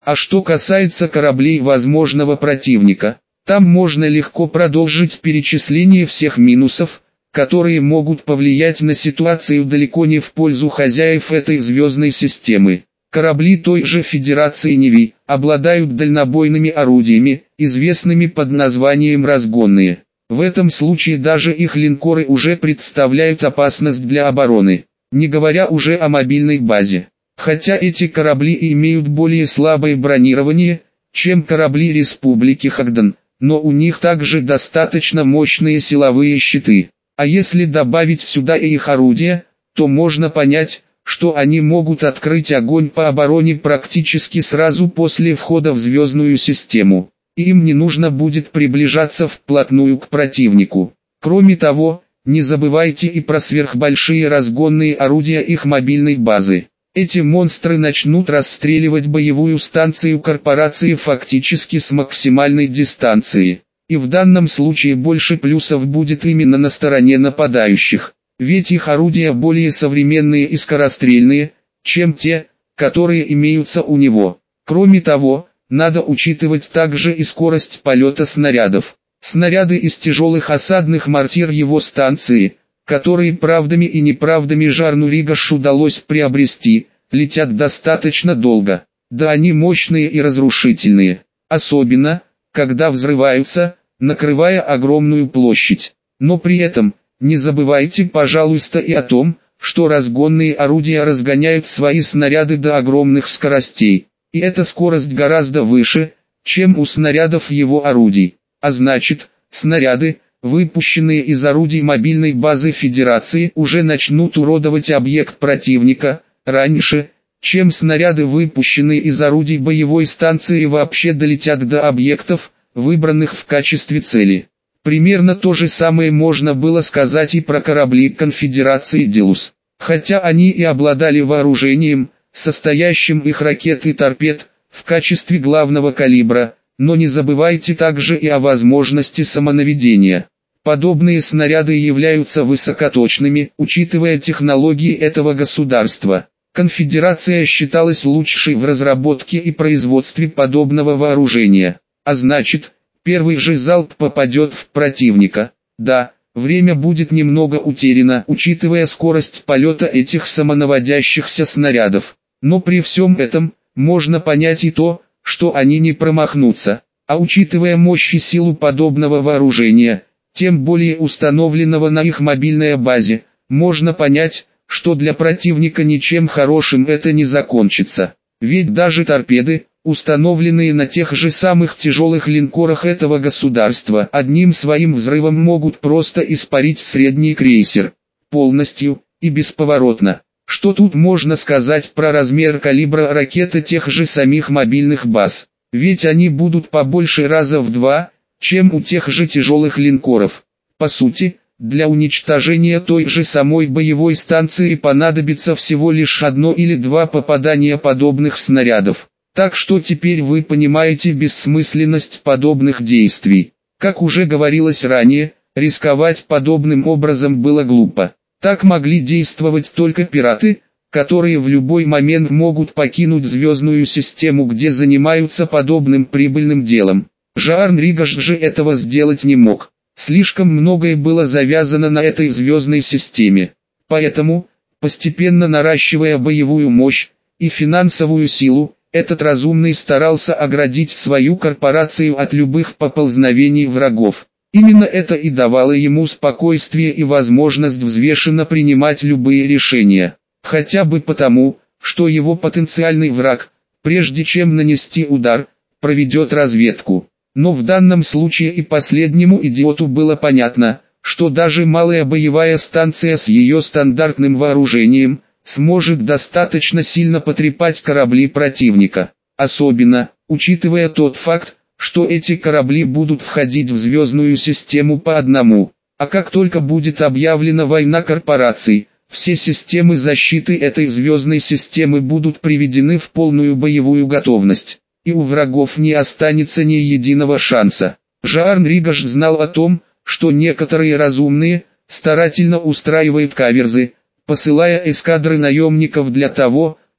А что касается кораблей возможного противника, там можно легко продолжить перечисление всех минусов, которые могут повлиять на ситуацию далеко не в пользу хозяев этой звездной системы. Корабли той же Федерации Неви обладают дальнобойными орудиями, известными под названием разгонные. В этом случае даже их линкоры уже представляют опасность для обороны, не говоря уже о мобильной базе. Хотя эти корабли имеют более слабое бронирование, чем корабли Республики Хагдан, но у них также достаточно мощные силовые щиты. А если добавить сюда и их орудия, то можно понять, что они могут открыть огонь по обороне практически сразу после входа в звездную систему. И им не нужно будет приближаться вплотную к противнику. Кроме того, не забывайте и про сверхбольшие разгонные орудия их мобильной базы. Эти монстры начнут расстреливать боевую станцию корпорации фактически с максимальной дистанции. И в данном случае больше плюсов будет именно на стороне нападающих. Ведь их орудия более современные и скорострельные, чем те, которые имеются у него. Кроме того, надо учитывать также и скорость полета снарядов. Снаряды из тяжелых осадных мортир его станции, которые правдами и неправдами Жарну Ригаш удалось приобрести, летят достаточно долго. Да они мощные и разрушительные. Особенно, когда взрываются, накрывая огромную площадь. Но при этом, не забывайте, пожалуйста, и о том, что разгонные орудия разгоняют свои снаряды до огромных скоростей. И эта скорость гораздо выше, чем у снарядов его орудий. А значит, снаряды, выпущенные из орудий мобильной базы Федерации, уже начнут уродовать объект противника, раньше, чем снаряды, выпущенные из орудий боевой станции, вообще долетят до объектов, выбранных в качестве цели. Примерно то же самое можно было сказать и про корабли Конфедерации Делус. Хотя они и обладали вооружением, состоящим их ракет и торпед, в качестве главного калибра, но не забывайте также и о возможности самонаведения. Подобные снаряды являются высокоточными, учитывая технологии этого государства. Конфедерация считалась лучшей в разработке и производстве подобного вооружения. А значит, первый же залп попадет в противника. Да, время будет немного утеряно, учитывая скорость полета этих самонаводящихся снарядов. Но при всем этом, можно понять и то, что они не промахнутся. А учитывая мощь и силу подобного вооружения, тем более установленного на их мобильной базе, можно понять, что для противника ничем хорошим это не закончится. Ведь даже торпеды, установленные на тех же самых тяжелых линкорах этого государства, одним своим взрывом могут просто испарить средний крейсер. Полностью и бесповоротно. Что тут можно сказать про размер калибра ракеты тех же самих мобильных баз? Ведь они будут побольше раза в 2, чем у тех же тяжелых линкоров. По сути, для уничтожения той же самой боевой станции понадобится всего лишь 1 или 2 попадания подобных снарядов. Так что теперь вы понимаете бессмысленность подобных действий. Как уже говорилось ранее, рисковать подобным образом было глупо. Так могли действовать только пираты, которые в любой момент могут покинуть звездную систему, где занимаются подобным прибыльным делом. Жарн Ригаш же этого сделать не мог. Слишком многое было завязано на этой звездной системе. Поэтому, постепенно наращивая боевую мощь и финансовую силу, этот разумный старался оградить свою корпорацию от любых поползновений врагов. Именно это и давало ему спокойствие и возможность взвешенно принимать любые решения. Хотя бы потому, что его потенциальный враг, прежде чем нанести удар, проведет разведку. Но в данном случае и последнему идиоту было понятно, что даже малая боевая станция с ее стандартным вооружением сможет достаточно сильно потрепать корабли противника. Особенно, учитывая тот факт, что эти корабли будут входить в звездную систему по одному. А как только будет объявлена война корпораций, все системы защиты этой звездной системы будут приведены в полную боевую готовность. И у врагов не останется ни единого шанса. Жарн Ригаш знал о том, что некоторые разумные старательно устраивают каверзы, посылая эскадры наемников для того,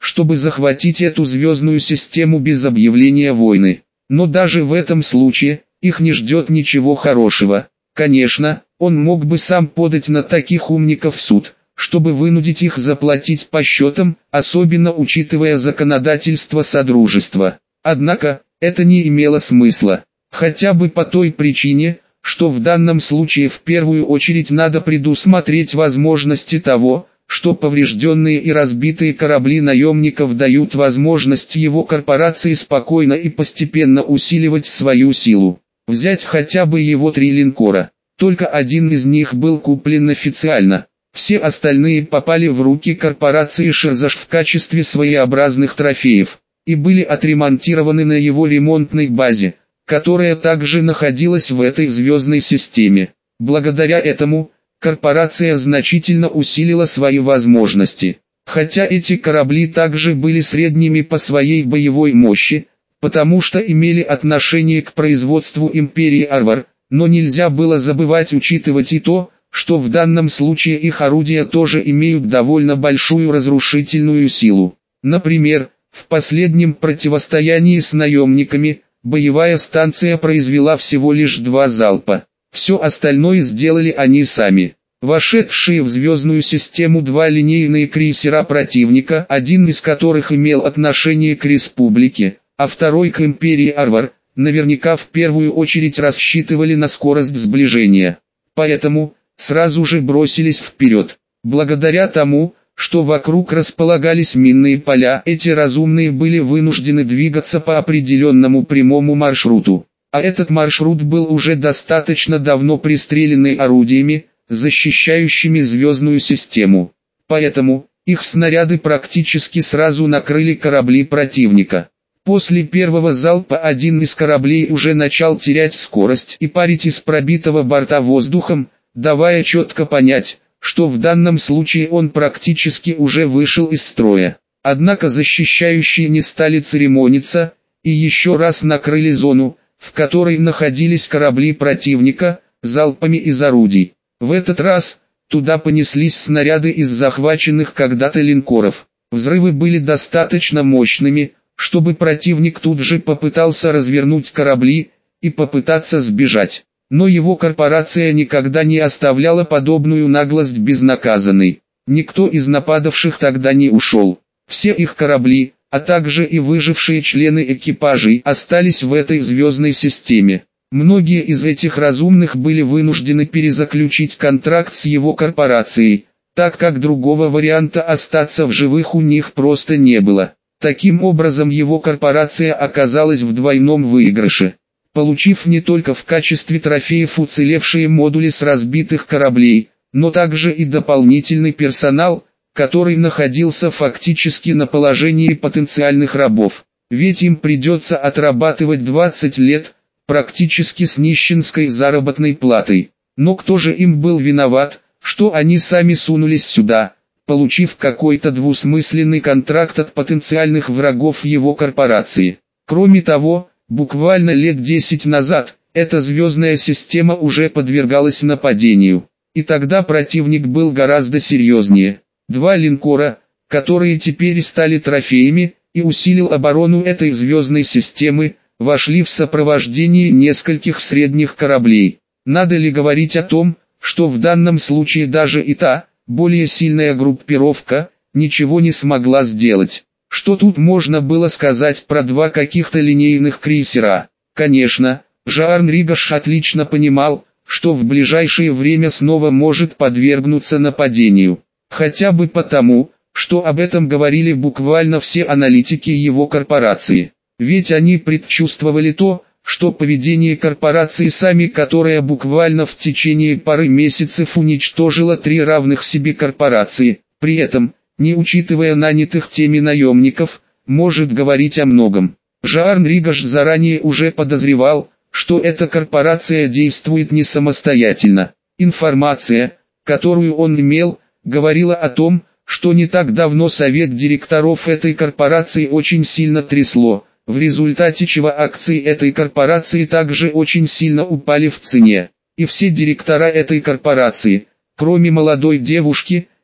чтобы захватить эту звездную систему без объявления войны. Но даже в этом случае, их не ждет ничего хорошего. Конечно, он мог бы сам подать на таких умников в суд, чтобы вынудить их заплатить по счетам, особенно учитывая законодательство Содружества. Однако, это не имело смысла. Хотя бы по той причине, что в данном случае в первую очередь надо предусмотреть возможности того, что поврежденные и разбитые корабли наемников дают возможность его корпорации спокойно и постепенно усиливать свою силу. Взять хотя бы его 3 линкора. Только один из них был куплен официально. Все остальные попали в руки корпорации Шерзаш в качестве своеобразных трофеев, и были отремонтированы на его ремонтной базе, которая также находилась в этой звездной системе. Благодаря этому, корпорация значительно усилила свои возможности. Хотя эти корабли также были средними по своей боевой мощи, потому что имели отношение к производству империи Арвар, но нельзя было забывать учитывать и то, что в данном случае их орудия тоже имеют довольно большую разрушительную силу. Например, в последнем противостоянии с наемниками, боевая станция произвела всего лишь 2 залпа. Все остальное сделали они сами. Вошедшие в звездную систему 2 линейные крейсера противника, один из которых имел отношение к республике, а второй к империи Арвар, наверняка в первую очередь рассчитывали на скорость сближения. Поэтому, сразу же бросились вперед. Благодаря тому, что вокруг располагались минные поля, эти разумные были вынуждены двигаться по определенному прямому маршруту. А этот маршрут был уже достаточно давно пристреленный орудиями, защищающими звездную систему. Поэтому, их снаряды практически сразу накрыли корабли противника. После первого залпа один из кораблей уже начал терять скорость и парить из пробитого борта воздухом, давая четко понять, что в данном случае он практически уже вышел из строя. Однако защищающие не стали церемониться, и еще раз накрыли зону, в которой находились корабли противника, залпами из орудий. В этот раз, туда понеслись снаряды из захваченных когда-то линкоров. Взрывы были достаточно мощными, чтобы противник тут же попытался развернуть корабли и попытаться сбежать. Но его корпорация никогда не оставляла подобную наглость безнаказанной. Никто из нападавших тогда не ушел. Все их корабли, а также и выжившие члены экипажей остались в этой звездной системе. Многие из этих разумных были вынуждены перезаключить контракт с его корпорацией, так как другого варианта остаться в живых у них просто не было. Таким образом его корпорация оказалась в двойном выигрыше, получив не только в качестве трофеев уцелевшие модули с разбитых кораблей, но также и дополнительный персонал, который находился фактически на положении потенциальных рабов. Ведь им придется отрабатывать 20 лет, практически с нищенской заработной платой. Но кто же им был виноват, что они сами сунулись сюда, получив какой-то двусмысленный контракт от потенциальных врагов его корпорации? Кроме того, буквально лет 10 назад, эта звездная система уже подвергалась нападению. И тогда противник был гораздо серьезнее. 2 линкора, которые теперь стали трофеями, и усилил оборону этой звездной системы, вошли в сопровождении нескольких средних кораблей. Надо ли говорить о том, что в данном случае даже и та, более сильная группировка, ничего не смогла сделать? Что тут можно было сказать про 2 каких-то линейных крейсера? Конечно, Жаарн Ригаш отлично понимал, что в ближайшее время снова может подвергнуться нападению. Хотя бы потому, что об этом говорили буквально все аналитики его корпорации. Ведь они предчувствовали то, что поведение корпорации сами, которая буквально в течение пары месяцев уничтожила 3 равных себе корпорации, при этом, не учитывая нанятых теми наемников, может говорить о многом. Жаарн Ригаш заранее уже подозревал, что эта корпорация действует не самостоятельно. Информация, которую он имел, говорила о том, что не так давно совет директоров этой корпорации очень сильно трясло, в результате чего акции этой корпорации также очень сильно упали в цене. И все директора этой корпорации, кроме молодой девушки,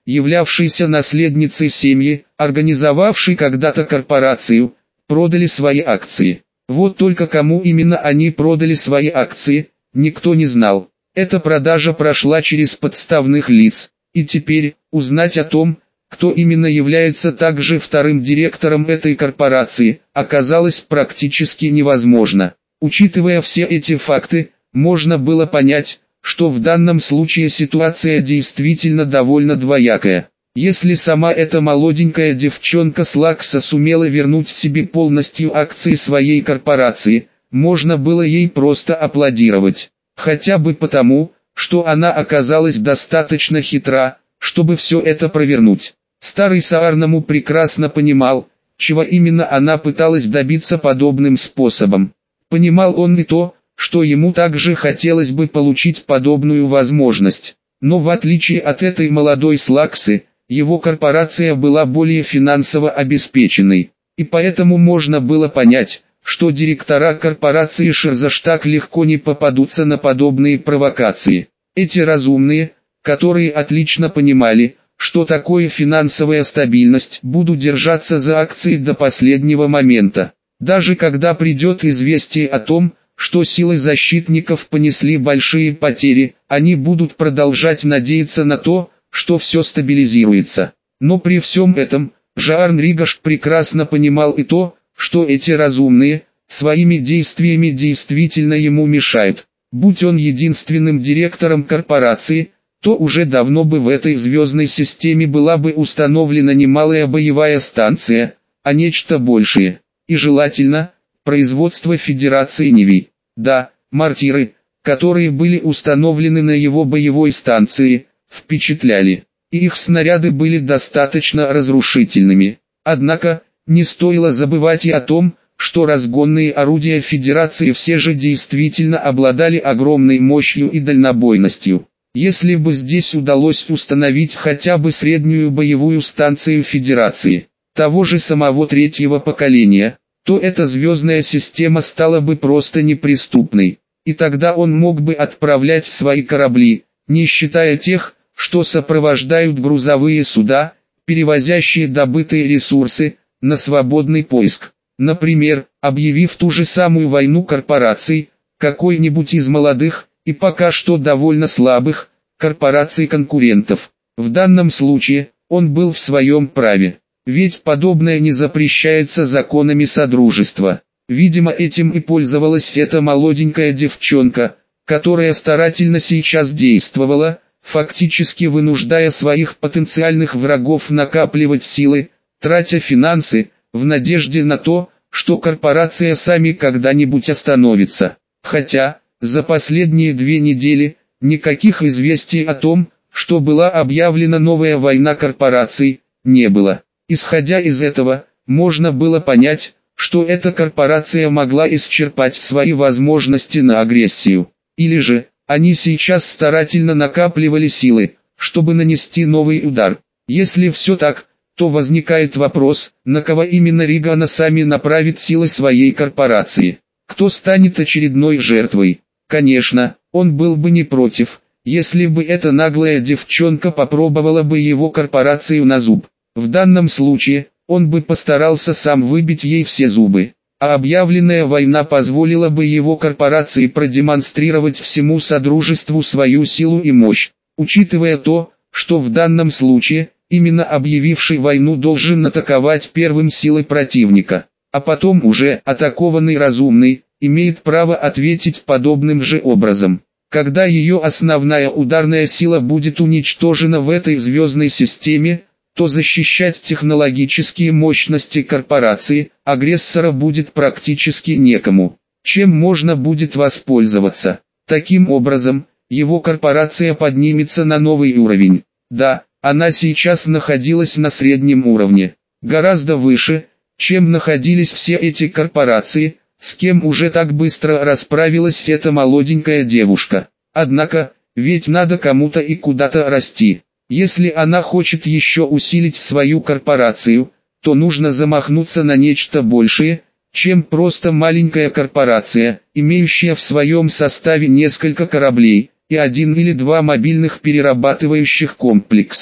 являвшейся наследницей семьи, организовавшей когда-то корпорацию, продали свои акции. Вот только кому именно они продали свои акции, никто не знал. Эта продажа прошла через подставных лиц, и теперь узнать о том, кто именно является также вторым директором этой корпорации, оказалось практически невозможно. Учитывая все эти факты, можно было понять, что в данном случае ситуация действительно довольно двоякая. Если сама эта молоденькая девчонка с Лакса сумела вернуть себе полностью акции своей корпорации, можно было ей просто аплодировать. Хотя бы потому, что она оказалась достаточно хитра, чтобы все это провернуть. Старый Саарнаму прекрасно понимал, чего именно она пыталась добиться подобным способом. Понимал он и то, что ему также хотелось бы получить подобную возможность. Но в отличие от этой молодой Слаксы, его корпорация была более финансово обеспеченной. И поэтому можно было понять, что директора корпорации Шерзаштаг легко не попадутся на подобные провокации. Эти разумные, которые отлично понимали, что такое финансовая стабильность, будут держаться за акции до последнего момента. Даже когда придет известие о том, что силы защитников понесли большие потери, они будут продолжать надеяться на то, что все стабилизируется. Но при всем этом, Жаарн Ригаш прекрасно понимал и то, что эти разумные, своими действиями действительно ему мешают. Будь он единственным директором корпорации, то уже давно бы в этой звездной системе была бы установлена немалая боевая станция, а нечто большее. И желательно, производство Федерации Неви. Да, мортиры, которые были установлены на его боевой станции, впечатляли. И их снаряды были достаточно разрушительными. Однако, не стоило забывать и о том, что разгонные орудия Федерации все же действительно обладали огромной мощью и дальнобойностью. Если бы здесь удалось установить хотя бы среднюю боевую станцию Федерации, того же самого третьего поколения, то эта звездная система стала бы просто неприступной. И тогда он мог бы отправлять свои корабли, не считая тех, что сопровождают грузовые суда, перевозящие добытые ресурсы, на свободный поиск. Например, объявив ту же самую войну корпораций, какой-нибудь из молодых, и пока что довольно слабых, корпораций-конкурентов. В данном случае, он был в своем праве. Ведь подобное не запрещается законами Содружества. Видимо, этим и пользовалась эта молоденькая девчонка, которая старательно сейчас действовала, фактически вынуждая своих потенциальных врагов накапливать силы, тратя финансы, в надежде на то, что корпорация сами когда-нибудь остановится. Хотя, за последние 2 недели, никаких известий о том, что была объявлена новая война корпораций, не было. Исходя из этого, можно было понять, что эта корпорация могла исчерпать свои возможности на агрессию. Или же, они сейчас старательно накапливали силы, чтобы нанести новый удар. Если все так, то возникает вопрос, на кого именно Ригана сами направит силы своей корпорации. Кто станет очередной жертвой? Конечно, он был бы не против, если бы эта наглая девчонка попробовала бы его корпорацию на зуб. В данном случае, он бы постарался сам выбить ей все зубы. А объявленная война позволила бы его корпорации продемонстрировать всему Содружеству свою силу и мощь. Учитывая то, что в данном случае, именно объявивший войну должен атаковать первым силы противника, а потом уже атакованный разумный, имеет право ответить подобным же образом. Когда ее основная ударная сила будет уничтожена в этой звездной системе, то защищать технологические мощности корпорации, агрессора будет практически некому. Чем можно будет воспользоваться? Таким образом, его корпорация поднимется на новый уровень. Да, она сейчас находилась на среднем уровне, гораздо выше, чем находились все эти корпорации, с кем уже так быстро расправилась эта молоденькая девушка. Однако, ведь надо кому-то и куда-то расти. Если она хочет еще усилить свою корпорацию, то нужно замахнуться на нечто большее, чем просто маленькая корпорация, имеющая в своем составе несколько кораблей и 1 или 2 мобильных перерабатывающих комплекса.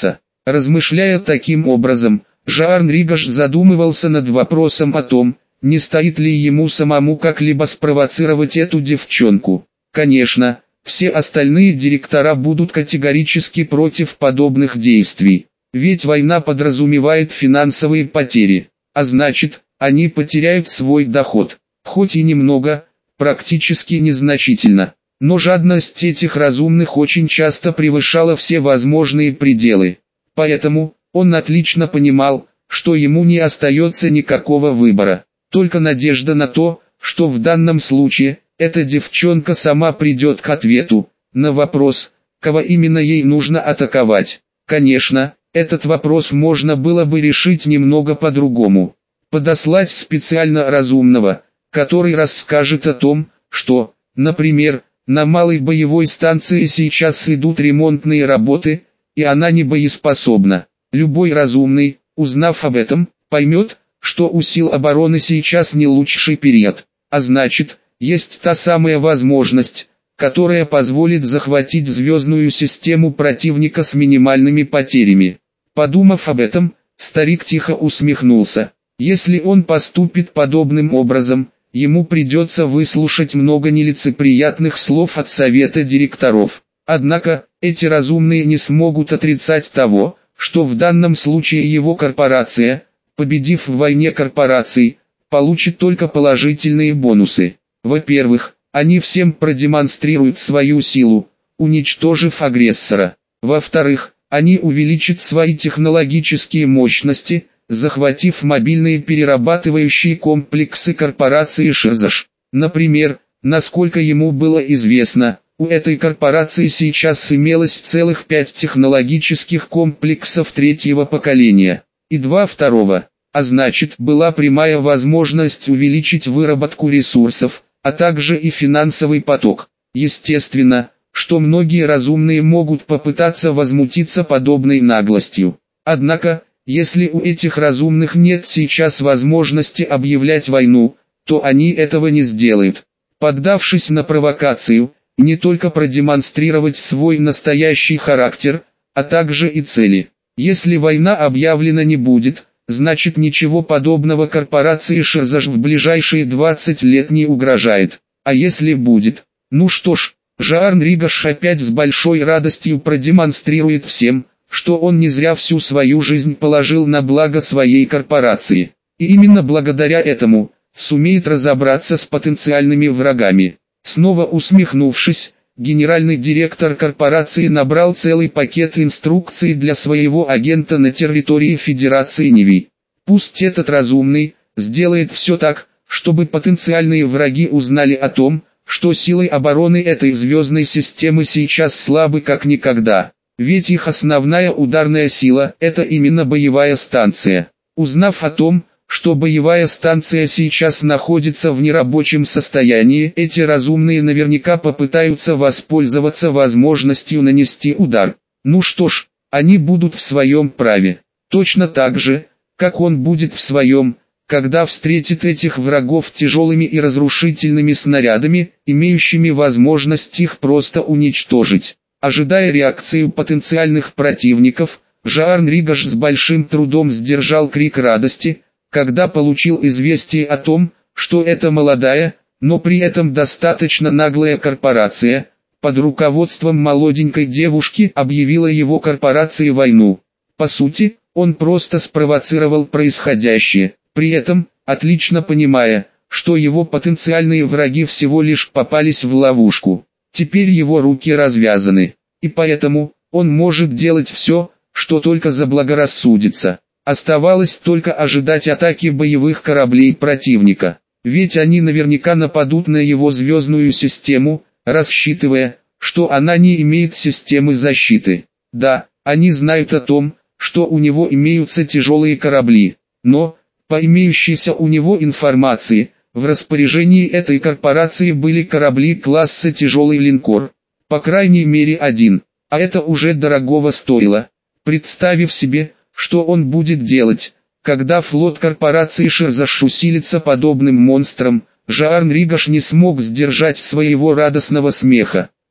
Размышляя таким образом, Жаан Ригаш задумывался над вопросом о том, не стоит ли ему самому как-либо спровоцировать эту девчонку. Конечно, все остальные директора будут категорически против подобных действий. Ведь война подразумевает финансовые потери, а значит, они потеряют свой доход. Хоть и немного, практически незначительно. Но жадность этих разумных очень часто превышала все возможные пределы. Поэтому, он отлично понимал, что ему не остается никакого выбора. Только надежда на то, что в данном случае, эта девчонка сама придет к ответу на вопрос, кого именно ей нужно атаковать. Конечно, этот вопрос можно было бы решить немного по-другому. Подослать специально разумного, который расскажет о том, что, например, на малой боевой станции сейчас идут ремонтные работы, и она не боеспособна. Любой разумный, узнав об этом, поймет, что у сил обороны сейчас не лучший период, а значит, есть та самая возможность, которая позволит захватить звездную систему противника с минимальными потерями. Подумав об этом, старик тихо усмехнулся. Если он поступит подобным образом, ему придется выслушать много нелицеприятных слов от совета директоров. Однако, эти разумные не смогут отрицать того, что в данном случае его корпорация, победив в войне корпораций, получит только положительные бонусы. Во-первых, они всем продемонстрируют свою силу, уничтожив агрессора. Во-вторых, они увеличат свои технологические мощности, захватив мобильные перерабатывающие комплексы корпорации Шерзаш. Например, насколько ему было известно, у этой корпорации сейчас имелось целых 5 технологических комплексов третьего поколения, и 2 второго, а значит была прямая возможность увеличить выработку ресурсов, а также и финансовый поток. Естественно, что многие разумные могут попытаться возмутиться подобной наглостью. Однако, если у этих разумных нет сейчас возможности объявлять войну, то они этого не сделают. Поддавшись на провокацию, не только продемонстрировать свой настоящий характер, а также и цели. Если война объявлена не будет, значит ничего подобного корпорации Шерзаш в ближайшие 20 лет не угрожает. А если будет, ну что ж, Жаан Ригаш опять с большой радостью продемонстрирует всем, что он не зря всю свою жизнь положил на благо своей корпорации. И именно благодаря этому, сумеет разобраться с потенциальными врагами. Снова усмехнувшись, генеральный директор корпорации набрал целый пакет инструкций для своего агента на территории Федерации Ниви. Пусть этот разумный сделает все так, чтобы потенциальные враги узнали о том, что силы обороны этой звездной системы сейчас слабы как никогда. Ведь их основная ударная сила – это именно боевая станция. Узнав о том, что боевая станция сейчас находится в нерабочем состоянии, эти разумные наверняка попытаются воспользоваться возможностью нанести удар. Ну что ж, они будут в своем праве. Точно так же, как он будет в своем, когда встретит этих врагов тяжелыми и разрушительными снарядами, имеющими возможность их просто уничтожить. Ожидая реакцию потенциальных противников, Жаан Ригаш с большим трудом сдержал крик радости, когда получил известие о том, что эта молодая, но при этом достаточно наглая корпорация, под руководством молоденькой девушки объявила его корпорации войну. По сути, он просто спровоцировал происходящее, при этом, отлично понимая, что его потенциальные враги всего лишь попались в ловушку. Теперь его руки развязаны, и поэтому, он может делать все, что только заблагорассудится. Оставалось только ожидать атаки боевых кораблей противника, ведь они наверняка нападут на его звездную систему, рассчитывая, что она не имеет системы защиты. Да, они знают о том, что у него имеются тяжелые корабли, но, по имеющейся у него информации, в распоряжении этой корпорации были корабли класса тяжелый линкор, по крайней мере один, а это уже дорогого стоило. Представив себе, что он будет делать, когда флот корпорации Шерзаш усилится подобным монстром, Жаан Ригаш не смог сдержать своего радостного смеха.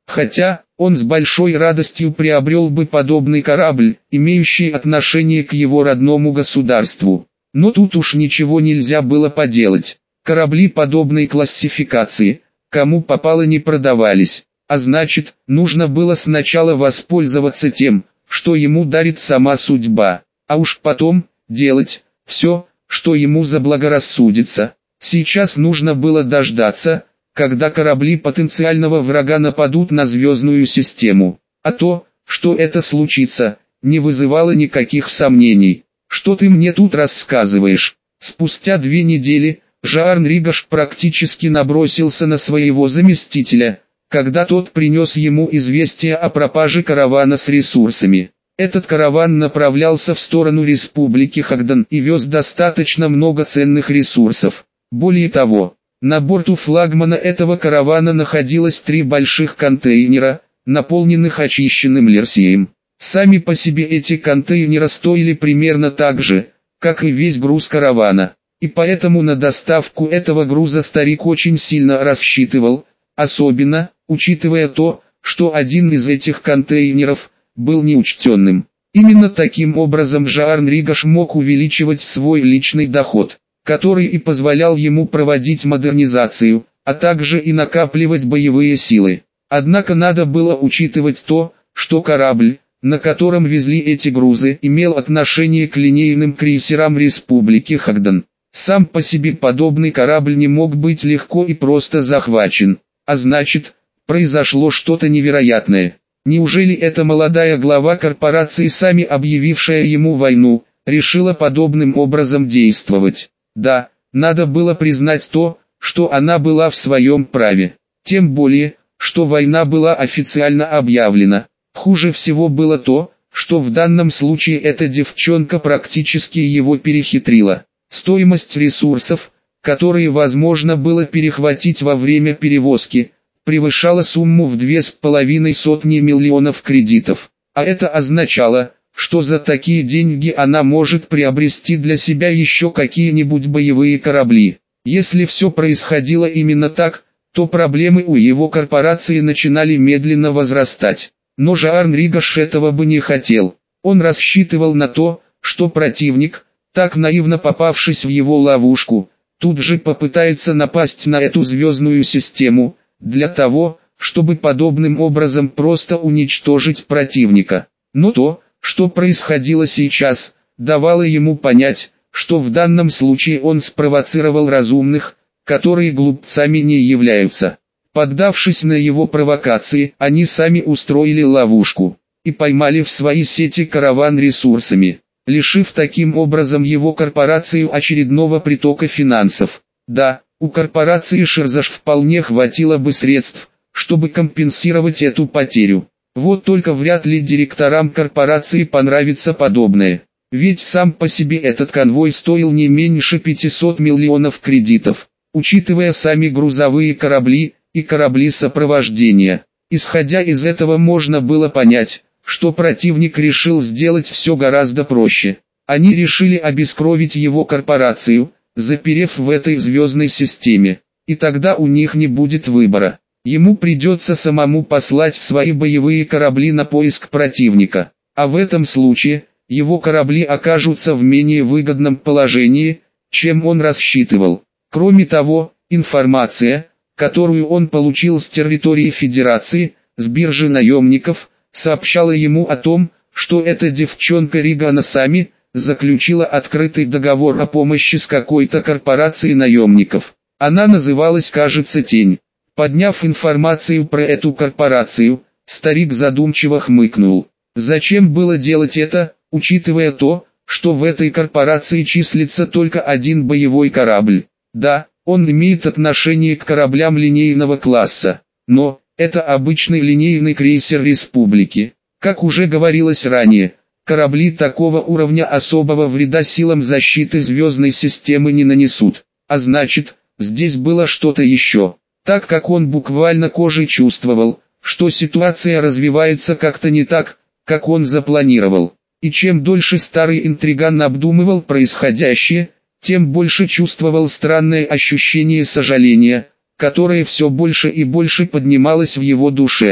Хотя, он с большой радостью приобрел бы подобный корабль, имеющий отношение к его родному государству. Но тут уж ничего нельзя было поделать. Корабли подобной классификации, кому попало, не продавались. А значит, нужно было сначала воспользоваться тем, что ему дарит сама судьба, а уж потом делать все, что ему заблагорассудится. Сейчас нужно было дождаться, когда корабли потенциального врага нападут на звездную систему. А то, что это случится, не вызывало никаких сомнений. «Что ты мне тут рассказываешь?» Спустя 2 недели, Жаарн Ригаш практически набросился на своего заместителя, когда тот принес ему известие о пропаже каравана с ресурсами. Этот караван направлялся в сторону Республики Хагдан и вез достаточно много ценных ресурсов. Более того, на борту флагмана этого каравана находилось 3 больших контейнера, наполненных очищенным лерсием. Сами по себе эти контейнеры стоили примерно так же, как и весь груз каравана. И поэтому на доставку этого груза старик очень сильно рассчитывал, особенно, учитывая то, что один из этих контейнеров был неучтенным. Именно таким образом Жаарн Ригаш мог увеличивать свой личный доход, который и позволял ему проводить модернизацию, а также и накапливать боевые силы. Однако надо было учитывать то, что корабль, на котором везли эти грузы, имел отношение к линейным крейсерам Республики Хагдан. Сам по себе подобный корабль не мог быть легко и просто захвачен, а значит, произошло что-то невероятное. Неужели эта молодая глава корпорации, сами объявившая ему войну, решила подобным образом действовать? Да, надо было признать то, что она была в своем праве. Тем более, что война была официально объявлена. Хуже всего было то, что в данном случае эта девчонка практически его перехитрила. Стоимость ресурсов, которые возможно было перехватить во время перевозки, превышала сумму в 2,5 миллионов кредитов. А это означало, что за такие деньги она может приобрести для себя еще какие-нибудь боевые корабли. Если все происходило именно так, то проблемы у его корпорации начинали медленно возрастать. Но Жаарн Ригаш этого бы не хотел. Он рассчитывал на то, что противник, так наивно попавшись в его ловушку, тут же попытается напасть на эту звездную систему, для того, чтобы подобным образом просто уничтожить противника. Но то, что происходило сейчас, давало ему понять, что в данном случае он спровоцировал разумных, которые глупцами не являются. Поддавшись на его провокации, они сами устроили ловушку и поймали в свои сети караван ресурсами, лишив таким образом его корпорацию очередного притока финансов. Да, у корпорации Шерзаш вполне хватило бы средств, чтобы компенсировать эту потерю. Вот только вряд ли директорам корпорации понравится подобное. Ведь сам по себе этот конвой стоил не меньше 500 миллионов кредитов, учитывая сами грузовые корабли и корабли сопровождения. Исходя из этого можно было понять, что противник решил сделать все гораздо проще. Они решили обескровить его корпорацию, заперев в этой звездной системе. И тогда у них не будет выбора. Ему придется самому послать свои боевые корабли на поиск противника. А в этом случае, его корабли окажутся в менее выгодном положении, чем он рассчитывал. Кроме того, информация, которую он получил с территории Федерации, с биржи наемников, сообщала ему о том, что эта девчонка Ригана Сами заключила открытый договор о помощи с какой-то корпорацией наемников. Она называлась, кажется, «Тень». Подняв информацию про эту корпорацию, старик задумчиво хмыкнул. Зачем было делать это, учитывая то, что в этой корпорации числится только один боевой корабль? Да, он имеет отношение к кораблям линейного класса, но это обычный линейный крейсер Республики. Как уже говорилось ранее, корабли такого уровня особого вреда силам защиты звездной системы не нанесут. А значит, здесь было что-то еще. Так как он буквально кожей чувствовал, что ситуация развивается как-то не так, как он запланировал. И чем дольше старый интриган обдумывал происходящее, тем больше чувствовал странное ощущение сожаления, которое все больше и больше поднималось в его душе.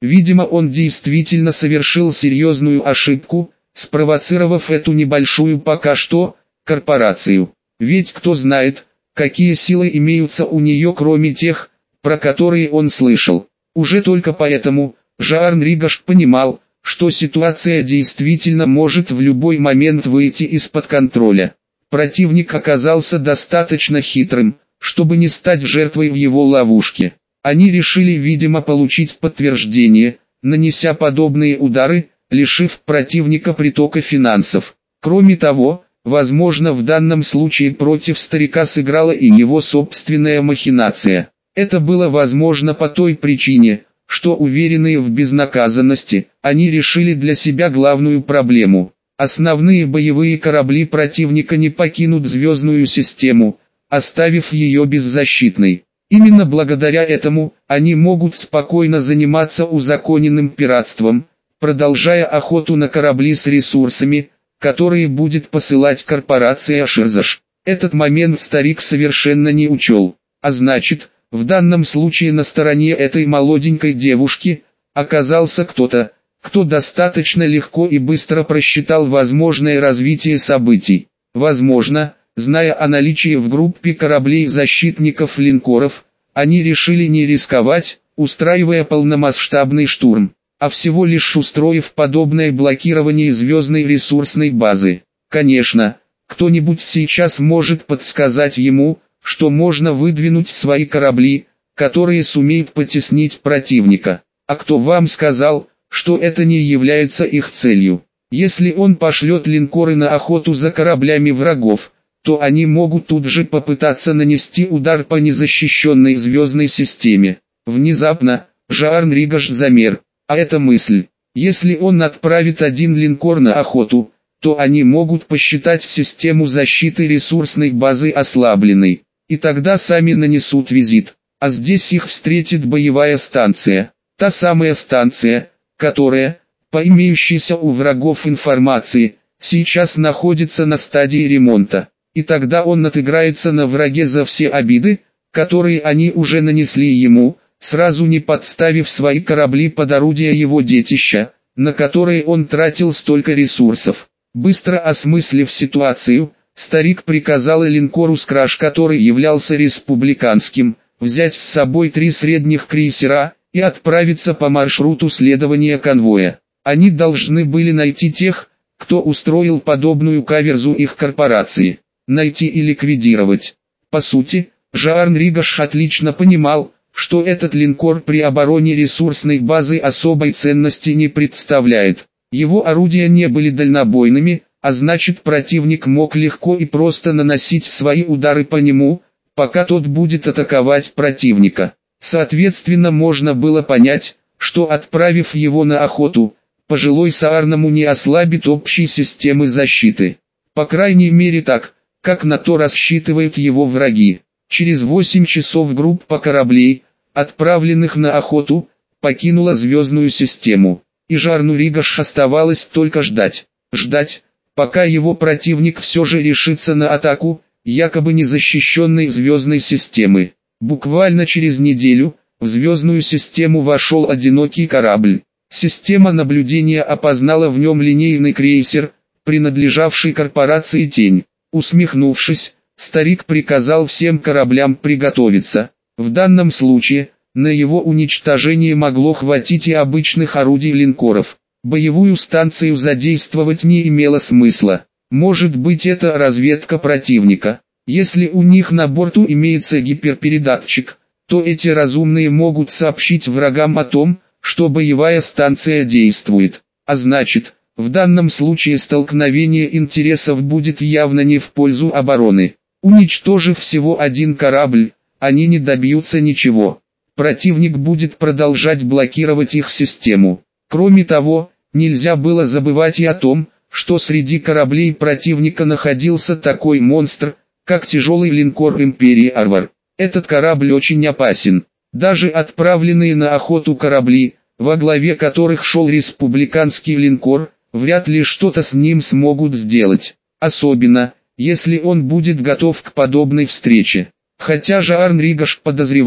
Видимо, он действительно совершил серьезную ошибку, спровоцировав эту небольшую пока что корпорацию. Ведь кто знает, какие силы имеются у нее кроме тех, про которые он слышал. Уже только поэтому Жаарн Ригаш понимал, что ситуация действительно может в любой момент выйти из-под контроля. Противник оказался достаточно хитрым, чтобы не стать жертвой в его ловушке. Они решили, видимо, получить подтверждение, нанеся подобные удары, лишив противника притока финансов. Кроме того, возможно, в данном случае против старика сыграла и его собственная махинация. Это было возможно по той причине, что уверенные в безнаказанности, они решили для себя главную проблему. Основные боевые корабли противника не покинут звездную систему, оставив ее беззащитной. Именно благодаря этому, они могут спокойно заниматься узаконенным пиратством, продолжая охоту на корабли с ресурсами, которые будет посылать корпорация Ширзаш. Этот момент старик совершенно не учел, а значит, в данном случае на стороне этой молоденькой девушки оказался кто-то, кто достаточно легко и быстро просчитал возможное развитие событий. Возможно, зная о наличии в группе кораблей защитников линкоров, они решили не рисковать, устраивая полномасштабный штурм, а всего лишь устроив подобное блокирование звездной ресурсной базы. Конечно, кто-нибудь сейчас может подсказать ему, что можно выдвинуть свои корабли, которые сумеют потеснить противника. А кто вам сказал, что это не является их целью? Если он пошлет линкоры на охоту за кораблями врагов, то они могут тут же попытаться нанести удар по незащищенной звездной системе. Внезапно, Жаарн Ригаш замер, а эта мысль. Если он отправит один линкор на охоту, то они могут посчитать систему защиты ресурсной базы ослабленной, и тогда сами нанесут визит. А здесь их встретит боевая станция, та самая станция, которая, по имеющейся у врагов информации, сейчас находится на стадии ремонта. И тогда он отыграется на враге за все обиды, которые они уже нанесли ему, сразу не подставив свои корабли под орудия его детища, на которые он тратил столько ресурсов. Быстро осмыслив ситуацию, старик приказал линкору «Скраш», который являлся республиканским, взять с собой 3 средних крейсера и отправиться по маршруту следования конвоя. Они должны были найти тех, кто устроил подобную каверзу их корпорации, найти и ликвидировать. По сути, Жаарн Ригаш отлично понимал, что этот линкор при обороне ресурсной базы особой ценности не представляет. Его орудия не были дальнобойными, а значит, противник мог легко и просто наносить свои удары по нему, пока тот будет атаковать противника. Соответственно, можно было понять, что отправив его на охоту, пожилой Саарному не ослабит общей системы защиты. По крайней мере так, как на то рассчитывают его враги. Через 8 часов группа кораблей, отправленных на охоту, покинула звездную систему, и Жаарну Ригаш оставалось только ждать. Ждать, пока его противник все же решится на атаку, якобы незащищенной звездной системы. Буквально через неделю, в звездную систему вошел одинокий корабль. Система наблюдения опознала в нем линейный крейсер, принадлежавший корпорации «Тень». Усмехнувшись, старик приказал всем кораблям приготовиться. В данном случае, на его уничтожение могло хватить и обычных орудий линкоров. Боевую станцию задействовать не имело смысла. Может быть, это разведка противника. Если у них на борту имеется гиперпередатчик, то эти разумные могут сообщить врагам о том, что боевая станция действует. А значит, в данном случае столкновение интересов будет явно не в пользу обороны. Уничтожив всего один корабль, они не добьются ничего. Противник будет продолжать блокировать их систему. Кроме того, нельзя было забывать и о том, что среди кораблей противника находился такой монстр, как тяжелый линкор Империи Арвар. Этот корабль очень опасен. Даже отправленные на охоту корабли, во главе которых шел республиканский линкор, вряд ли что-то с ним смогут сделать. Особенно, если он будет готов к подобной встрече. Хотя Жаарн Ригаш подозревал,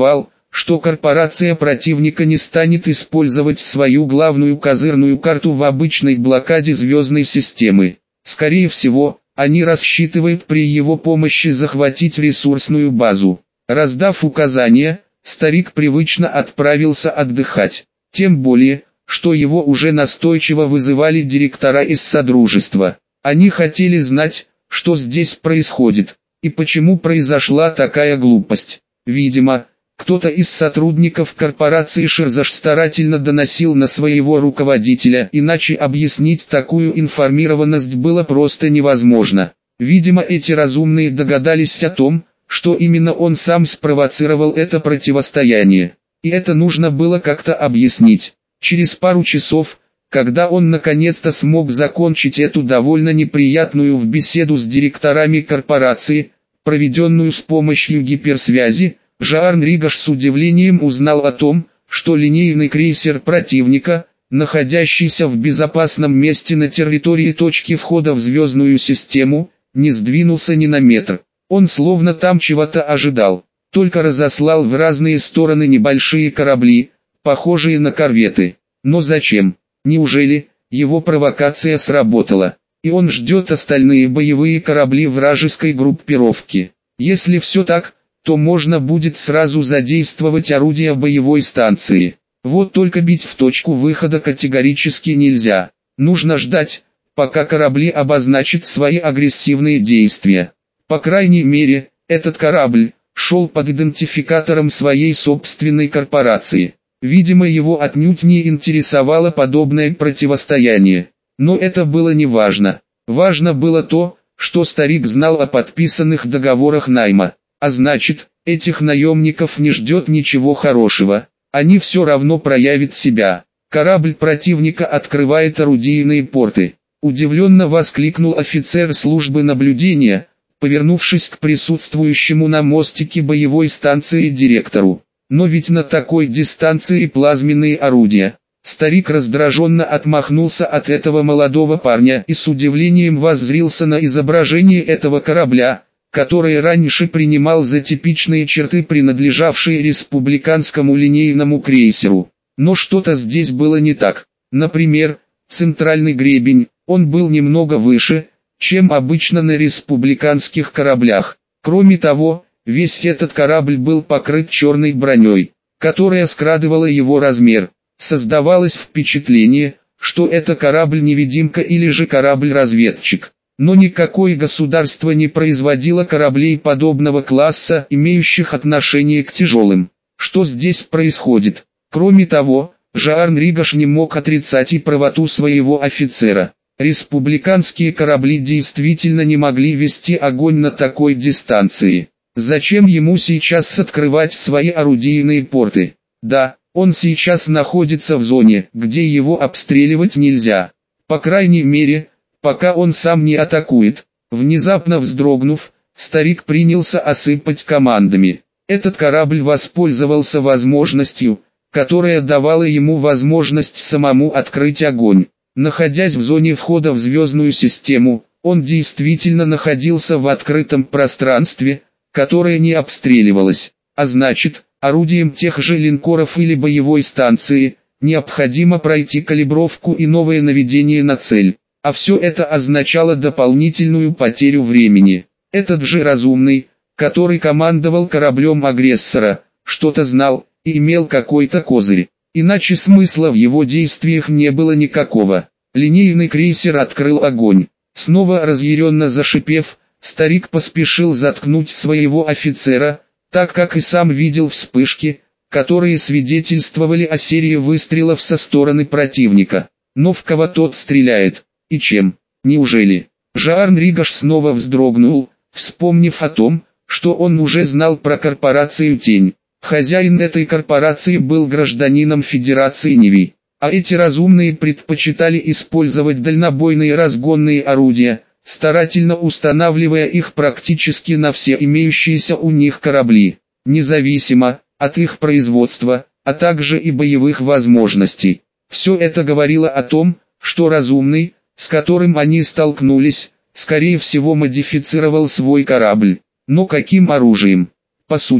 что корпорация противника не станет использовать свою главную козырную карту в обычной блокаде звездной системы. Скорее всего, они рассчитывают при его помощи захватить ресурсную базу. Раздав указания, старик привычно отправился отдыхать. Тем более, что его уже настойчиво вызывали директора из Содружества. Они хотели знать, что здесь происходит, и почему произошла такая глупость. Видимо, кто-то из сотрудников корпорации Шерзаш старательно доносил на своего руководителя, иначе объяснить такую информированность было просто невозможно. Видимо, эти разумные догадались о том, что именно он сам спровоцировал это противостояние. И это нужно было как-то объяснить. Через пару часов, когда он наконец-то смог закончить эту довольно неприятную беседу с директорами корпорации, проведенную с помощью гиперсвязи, Жаарн Ригаш с удивлением узнал о том, что линейный крейсер противника, находящийся в безопасном месте на территории точки входа в звездную систему, не сдвинулся ни на метр. Он словно там чего-то ожидал, только разослал в разные стороны небольшие корабли, похожие на корветы. Но зачем? Неужели его провокация сработала, и он ждет остальные боевые корабли вражеской группировки? Если все так, то можно будет сразу задействовать орудия боевой станции. Вот только бить в точку выхода категорически нельзя. Нужно ждать, пока корабли обозначат свои агрессивные действия. По крайней мере, этот корабль шел под идентификатором своей собственной корпорации. Видимо, его отнюдь не интересовало подобное противостояние. Но это было не важно. Важно было то, что старик знал о подписанных договорах найма. А значит, этих наемников не ждет ничего хорошего. Они все равно проявят себя. Корабль противника открывает орудийные порты. Удивленно воскликнул офицер службы наблюдения, повернувшись к присутствующему на мостике боевой станции директору. Но ведь на такой дистанции плазменные орудия. Старик раздраженно отмахнулся от этого молодого парня и с удивлением воззрился на изображение этого корабля, который раньше принимал за типичные черты, принадлежавшие республиканскому линейному крейсеру. Но что-то здесь было не так. Например, центральный гребень, он был немного выше, чем обычно на республиканских кораблях. Кроме того, весь этот корабль был покрыт черной броней, которая скрадывала его размер. Создавалось впечатление, что это корабль-невидимка или же корабль-разведчик. Но никакое государство не производило кораблей подобного класса, имеющих отношение к тяжелым. Что здесь происходит? Кроме того, Жаарн Ригаш не мог отрицать и правоту своего офицера. Республиканские корабли действительно не могли вести огонь на такой дистанции. Зачем ему сейчас открывать свои орудийные порты? Да, он сейчас находится в зоне, где его обстреливать нельзя. По крайней мере, пока он сам не атакует. Внезапно вздрогнув, старик принялся осыпать командами. Этот корабль воспользовался возможностью, которая давала ему возможность самому открыть огонь. Находясь в зоне входа в звездную систему, он действительно находился в открытом пространстве, которое не обстреливалось. А значит, орудием тех же линкоров или боевой станции, необходимо пройти калибровку и новое наведение на цель. А все это означало дополнительную потерю времени. Этот же разумный, который командовал кораблем агрессора, что-то знал и имел какой-то козырь. Иначе смысла в его действиях не было никакого. Линейный крейсер открыл огонь. Снова разъяренно зашипев, старик поспешил заткнуть своего офицера, так как и сам видел вспышки, которые свидетельствовали о серии выстрелов со стороны противника. Но в кого тот стреляет? И чем? Неужели? Жаарн Ригаш снова вздрогнул, вспомнив о том, что он уже знал про корпорацию «Тень». Хозяин этой корпорации был гражданином Федерации Неви, а эти разумные предпочитали использовать дальнобойные разгонные орудия, старательно устанавливая их практически на все имеющиеся у них корабли, независимо от их производства, а также и боевых возможностей. Все это говорило о том, что разумный, с которым они столкнулись, скорее всего модифицировал свой корабль. Но каким оружием? По сути,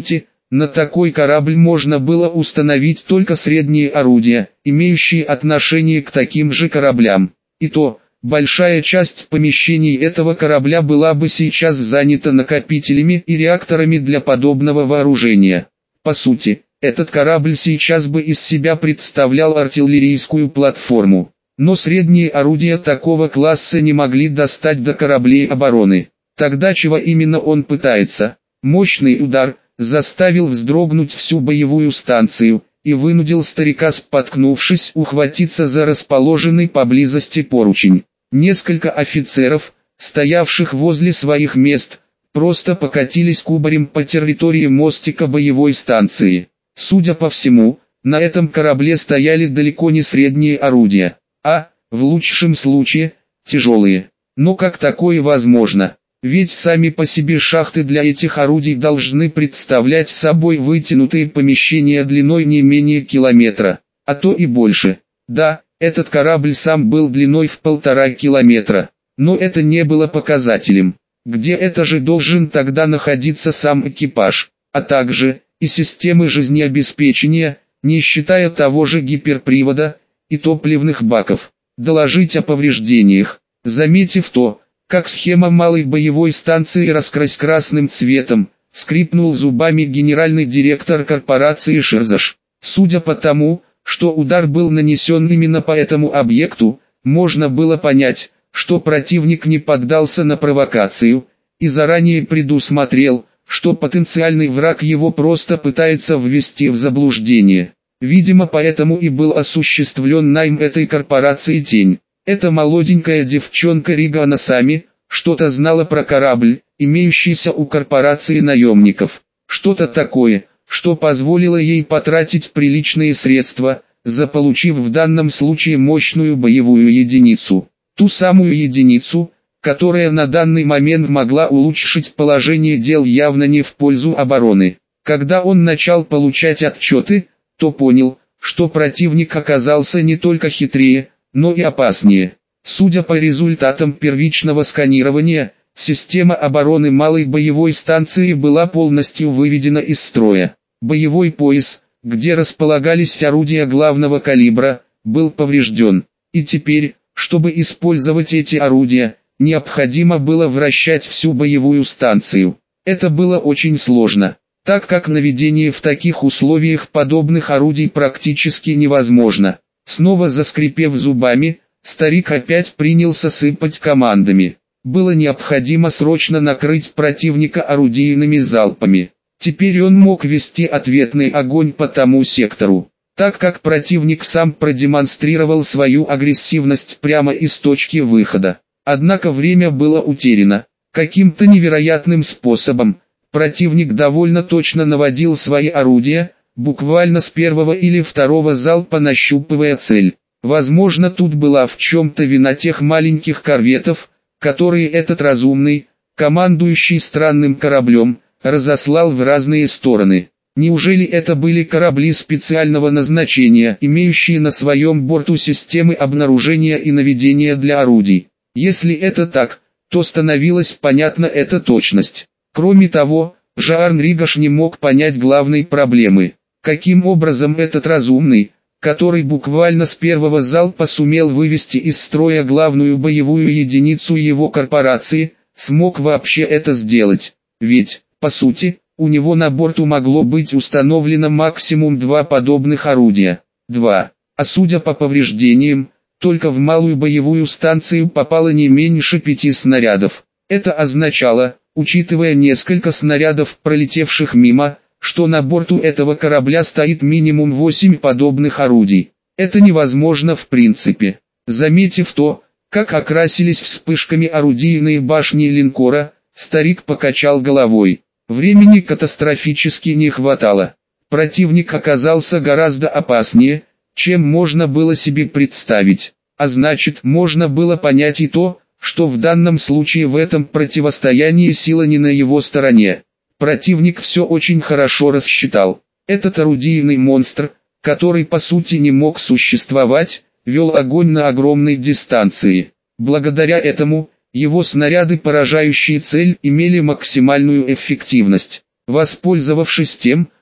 На такой корабль можно было установить только средние орудия, имеющие отношение к таким же кораблям. И то, большая часть помещений этого корабля была бы сейчас занята накопителями и реакторами для подобного вооружения. По сути, этот корабль сейчас бы из себя представлял артиллерийскую платформу. Но средние орудия такого класса не могли достать до кораблей обороны. Тогда чего именно он пытается? Мощный удар заставил вздрогнуть всю боевую станцию и вынудил старика, споткнувшись, ухватиться за расположенный поблизости поручень. Несколько офицеров, стоявших возле своих мест, просто покатились кубарем по территории мостика боевой станции. Судя по всему, на этом корабле стояли далеко не средние орудия, а, в лучшем случае, тяжелые. Но как такое возможно? Ведь сами по себе шахты для этих орудий должны представлять собой вытянутые помещения длиной не менее километра, а то и больше. Да, этот корабль сам был длиной в 1,5 километра, но это не было показателем. Где это же должен тогда находиться сам экипаж, а также и системы жизнеобеспечения, не считая того же гиперпривода и топливных баков. Доложить о повреждениях. Заметив то, как схема малой боевой станции раскрась красным цветом, скрипнул зубами генеральный директор корпорации Шерзаш. Судя по тому, что удар был нанесен именно по этому объекту, можно было понять, что противник не поддался на провокацию и заранее предусмотрел, что потенциальный враг его просто пытается ввести в заблуждение. Видимо, поэтому и был осуществлен найм этой корпорации «Тень». Эта молоденькая девчонка Рига Анасами что-то знала про корабль, имеющийся у корпорации наемников. Что-то такое, что позволило ей потратить приличные средства, заполучив в данном случае мощную боевую единицу. Ту самую единицу, которая на данный момент могла улучшить положение дел явно не в пользу обороны. Когда он начал получать отчеты, то понял, что противник оказался не только хитрее, но и опаснее. Судя по результатам первичного сканирования, система обороны малой боевой станции была полностью выведена из строя. Боевой пояс, где располагались орудия главного калибра, был поврежден. И теперь, чтобы использовать эти орудия, необходимо было вращать всю боевую станцию. Это было очень сложно, так как наведение в таких условиях подобных орудий практически невозможно. Снова заскрипев зубами, старик опять принялся сыпать командами. Было необходимо срочно накрыть противника орудийными залпами. Теперь он мог вести ответный огонь по тому сектору, так как противник сам продемонстрировал свою агрессивность прямо из точки выхода. Однако время было утеряно. Каким-то невероятным способом, противник довольно точно наводил свои орудия, буквально с первого или второго залпа нащупывая цель. Возможно, тут была в чем-то вина тех маленьких корветов, которые этот разумный, командующий странным кораблем, разослал в разные стороны. Неужели это были корабли специального назначения, имеющие на своем борту системы обнаружения и наведения для орудий? Если это так, то становилась понятна эта точность. Кроме того, Жаарн Ригаш не мог понять главной проблемы. Каким образом этот разумный, который буквально с первого залпа сумел вывести из строя главную боевую единицу его корпорации, смог вообще это сделать? Ведь, по сути, у него на борту могло быть установлено максимум 2 подобных орудия. 2. А судя по повреждениям, только в малую боевую станцию попало не меньше 5 снарядов. Это означало, учитывая несколько снарядов, пролетевших мимо, что на борту этого корабля стоит минимум 8 подобных орудий. Это невозможно в принципе. Заметив то, как окрасились вспышками орудийные башни линкора, старик покачал головой. Времени катастрофически не хватало. Противник оказался гораздо опаснее, чем можно было себе представить. А значит, можно было понять и то, что в данном случае в этом противостоянии сила не на его стороне. Противник все очень хорошо рассчитал. Этот орудийный монстр, который по сути не мог существовать, вел огонь на огромной дистанции. Благодаря этому, его снаряды, поражающие цель, имели максимальную эффективность. Воспользовавшись тем,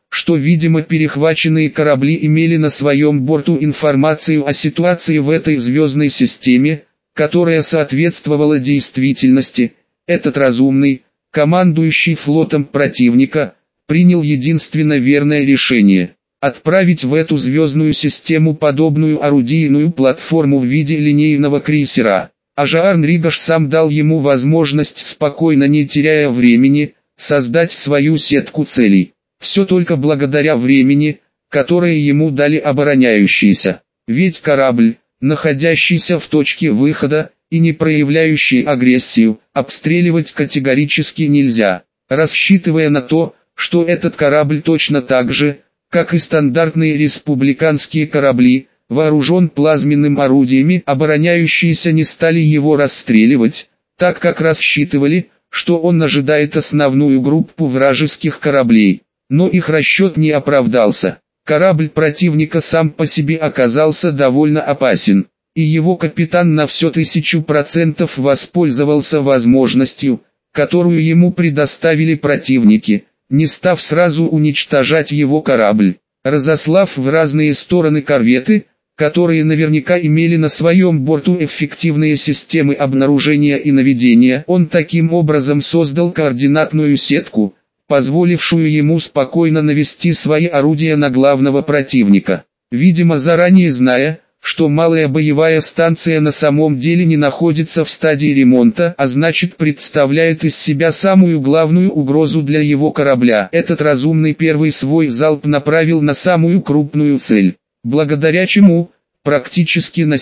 что, видимо, перехваченные корабли имели на своем борту информацию о ситуации в этой звездной системе, которая соответствовала действительности. Этот разумный, командующий флотом противника, принял единственно верное решение – отправить в эту звездную систему подобную орудийную платформу в виде линейного крейсера. А Жаар Нригаш сам дал ему возможность, спокойно не теряя времени, создать свою сетку целей. Все только благодаря времени, которое ему дали обороняющиеся. Ведь корабль, находящийся в точке выхода и не проявляющий агрессию, обстреливать категорически нельзя. Рассчитывая на то, что этот корабль точно так же, как и стандартные республиканские корабли, вооружен плазменным орудиями, обороняющиеся не стали его расстреливать, так как рассчитывали, что он ожидает основную группу вражеских кораблей. Но их расчет не оправдался. Корабль противника сам по себе оказался довольно опасен, и его капитан на все 1000% воспользовался возможностью, которую ему предоставили противники, не став сразу уничтожать его корабль, разослав в разные стороны корветы, которые наверняка имели на своем борту эффективные системы обнаружения и наведения. Он таким образом создал координатную сетку, позволившую ему спокойно навести свои орудия на главного противника. Видимо, заранее зная, что малая боевая станция на самом деле не находится в стадии ремонта, а значит представляет из себя самую главную угрозу для его корабля. Этот разумный первый свой залп направил на самую крупную цель, благодаря чему практически на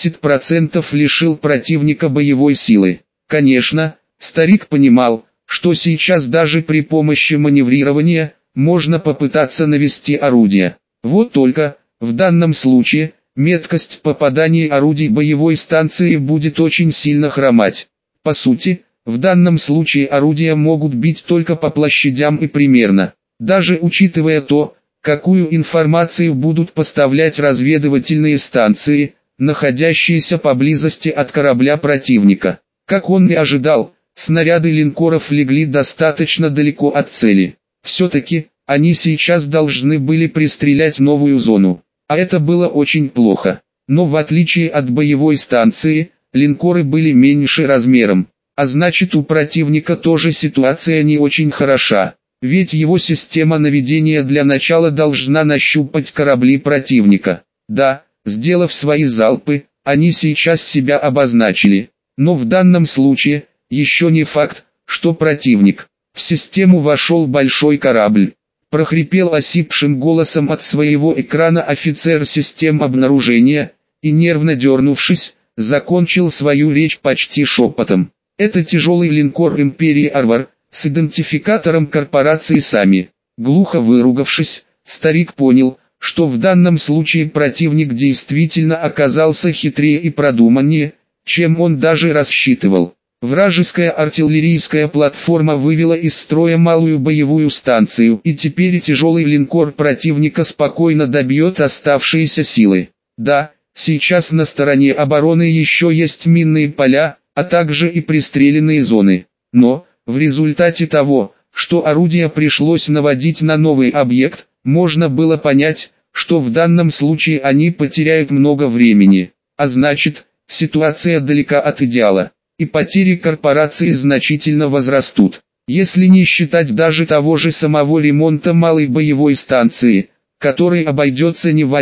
70% лишил противника боевой силы. Конечно, старик понимал, что сейчас даже при помощи маневрирования можно попытаться навести орудие. Вот только, в данном случае, меткость попаданий орудий боевой станции будет очень сильно хромать. По сути, в данном случае орудия могут бить только по площадям и примерно. Даже учитывая то, какую информацию будут поставлять разведывательные станции, находящиеся поблизости от корабля противника. Как он и ожидал, снаряды линкоров легли достаточно далеко от цели. Все-таки, они сейчас должны были пристрелять новую зону. А это было очень плохо. Но в отличие от боевой станции, линкоры были меньше размером. А значит, у противника тоже ситуация не очень хороша. Ведь его система наведения для начала должна нащупать корабли противника. Да, сделав свои залпы, они сейчас себя обозначили. Но в данном случае, еще не факт, что противник. В систему вошел большой корабль. Прохрипел осипшим голосом от своего экрана офицер систем обнаружения, и нервно дернувшись, закончил свою речь почти шепотом. Это тяжелый линкор Империи Арвар, с идентификатором корпорации САМИ. Глухо выругавшись, старик понял, что в данном случае противник действительно оказался хитрее и продуманнее, чем он даже рассчитывал. Вражеская артиллерийская платформа вывела из строя малую боевую станцию, и теперь тяжелый линкор противника спокойно добьет оставшиеся силы. Да, сейчас на стороне обороны еще есть минные поля, а также и пристреленные зоны. Но, в результате того, что орудие пришлось наводить на новый объект, можно было понять, что в данном случае они потеряют много времени. А значит, ситуация далека от идеала. И потери корпорации значительно возрастут. Если не считать даже того же самого ремонта малой боевой станции, который обойдется не в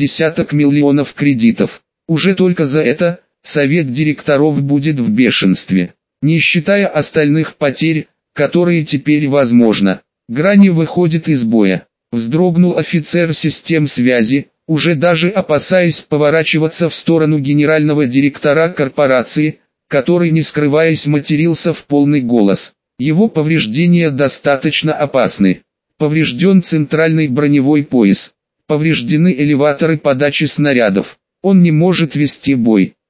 1 миллион кредитов. Уже только за это, совет директоров будет в бешенстве. Не считая остальных потерь, которые теперь возможно. Грани выходит из боя. Вздрогнул офицер систем связи, уже даже опасаясь поворачиваться в сторону генерального директора корпорации, который, не скрываясь, матерился в полный голос. Его повреждения достаточно опасны. Поврежден центральный броневой пояс. Повреждены элеваторы подачи снарядов. Он не может вести бой.